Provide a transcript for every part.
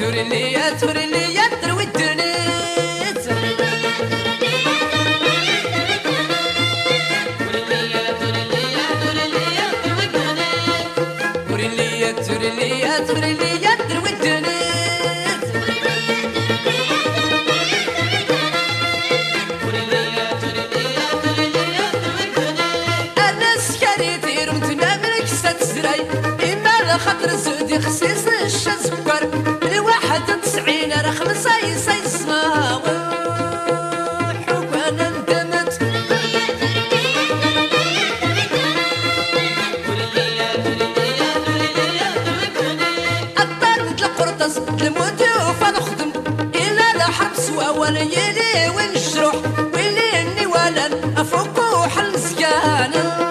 توري لي تروي الدنيت توري لي تروي الدنيت انا سكريتي رمتنا منك ستزري اما لخاطر زودي خسيس الشزكر لواحد 90 رخم ساي صاوح وانا ندمت اضطرت لقرطس الموت فنخدم الى الحبس واول يلي ونجروح ويلي اني ولا افك وحل زيان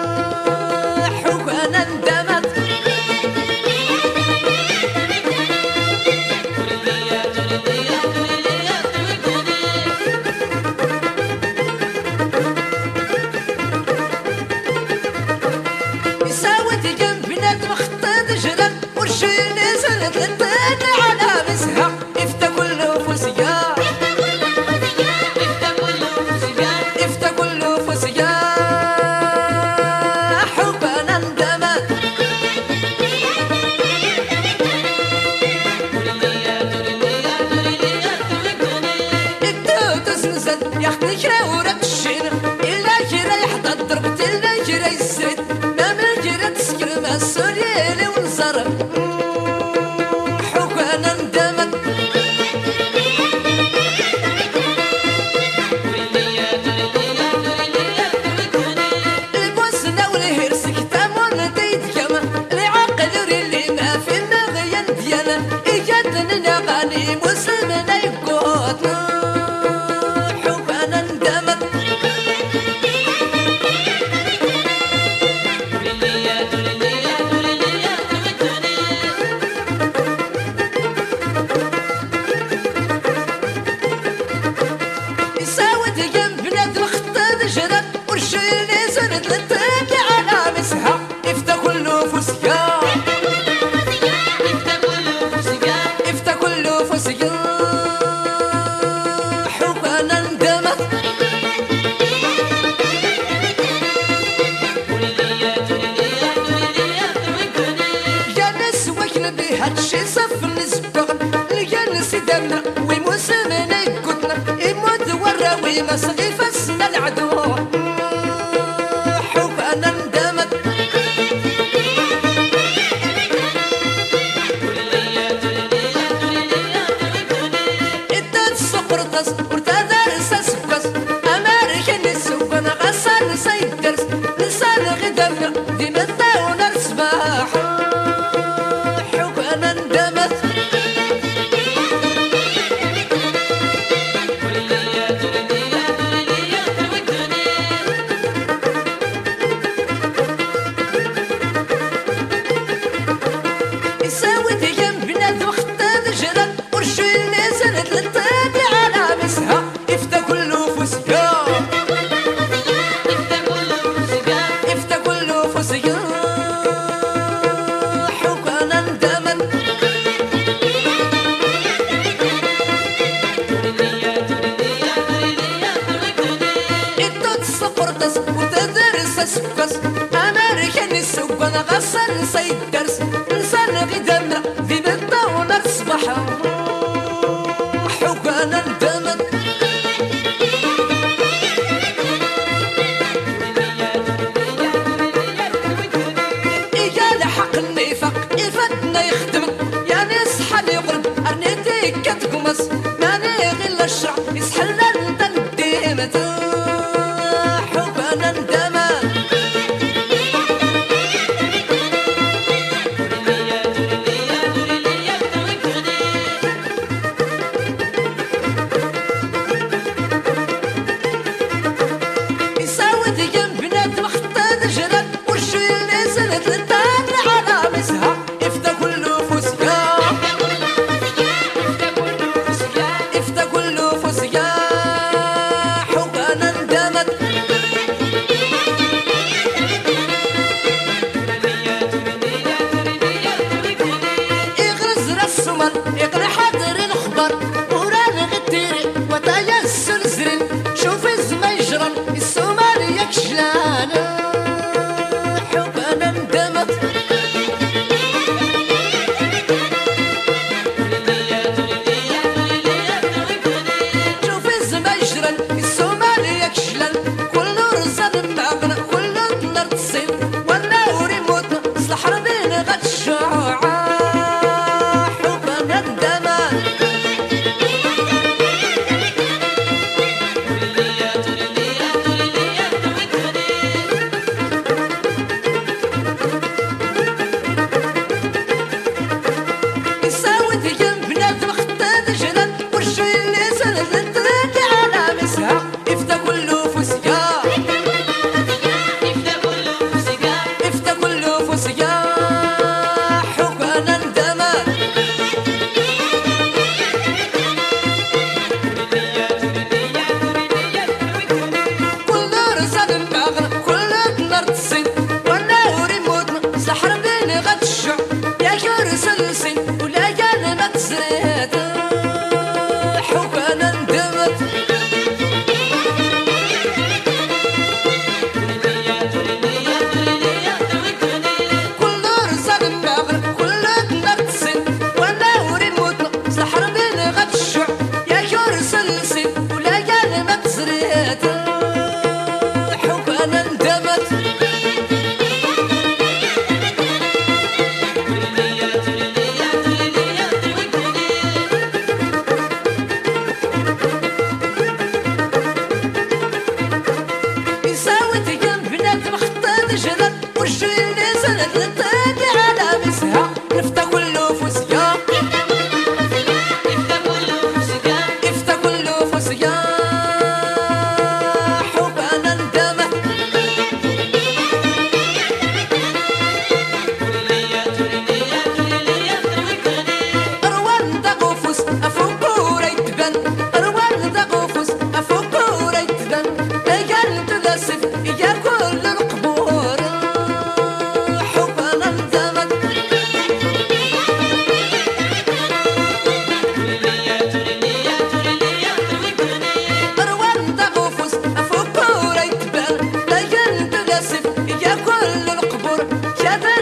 وانا ندمت ياخذ كرا ورق الشين إلا كرا يحضر ضربت إلا كرا يسرد ما من كرا تسكر ما السوريالي ونصر حوك أنا ندمت البوسنا والهرس كتامون ديت كما العقل ريلي ما في المغيان ديانا إيجادنا غاني مسلمنا يقوتنا هادشي صف نسبغ الجنس دمنا ومسلمنا يقتنا يموت وراوي ما صغي فسنا العدو حب انا ندمت ادت سقرطس ورتدار ساسكس امريكا نسوقنا غسان سيدرس نسان غدمنا ديما الطاونا الصباح سكس امريكا نسوقنا غسان سيدرس نسان غدمنا في بالطاولة تصبح حقنا ندمت إيا لحق النفاق يفتنا يخدم يا ناس حال يغرب أرنيتي كتقمص ماني غير الشرع يسحلنا انت نديمت حقنا ندمت يقري حد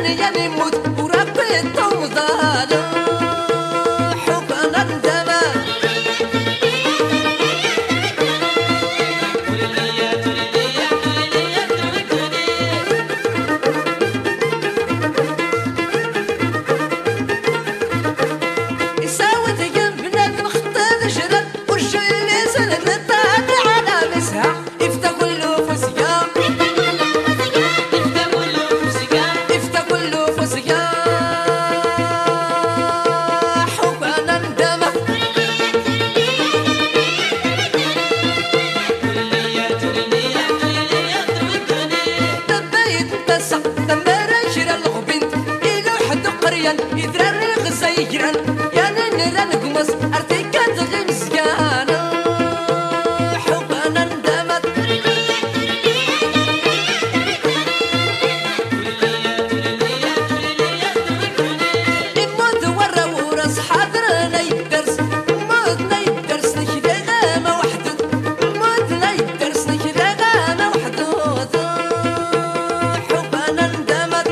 شيشان يعني موت وربي التوضال حبنا الدماء يساوي جنب بنادم خطاب جرد والشي اللي سند الطاقة على مسها يفتح كله فسيا يدرر غزيران يا ننران قمص ارتكات غير مزيانة حبنا اندمت إمود ورا ورس حاضرنا يدرس مودنا يدرس نكذا غامة وحدود مودنا يدرس نكذا غامة وحدود حبنا اندمت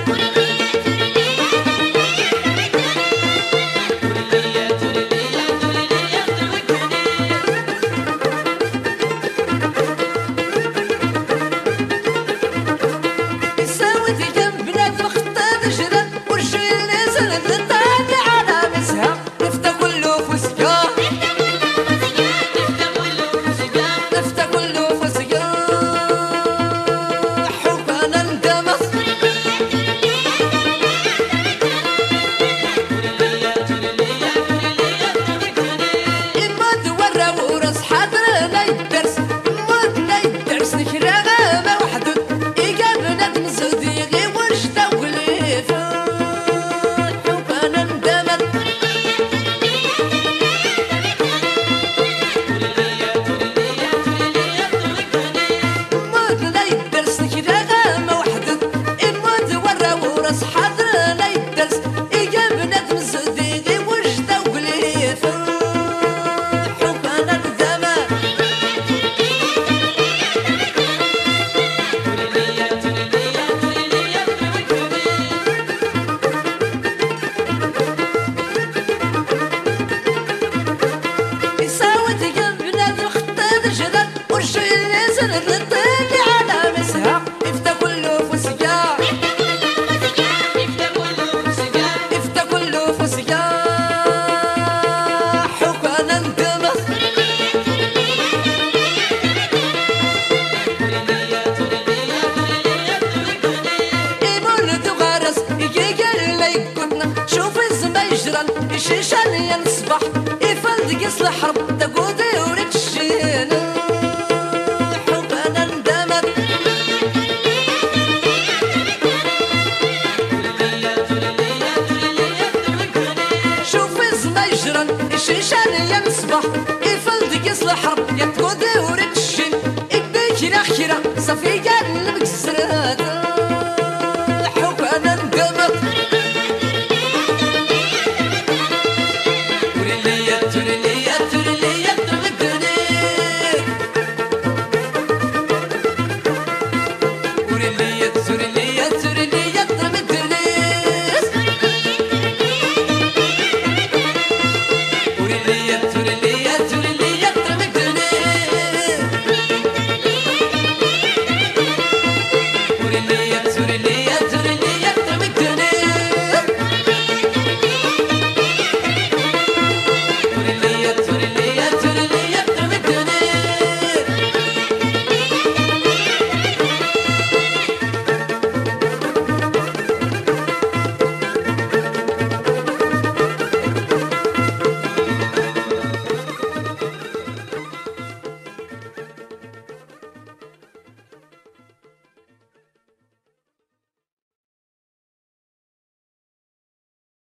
شيشان ينصبح يفلد قص الحرب تقودي ورد الشين حبنا اندمت شوف الزما يجرن شيشان ينصبح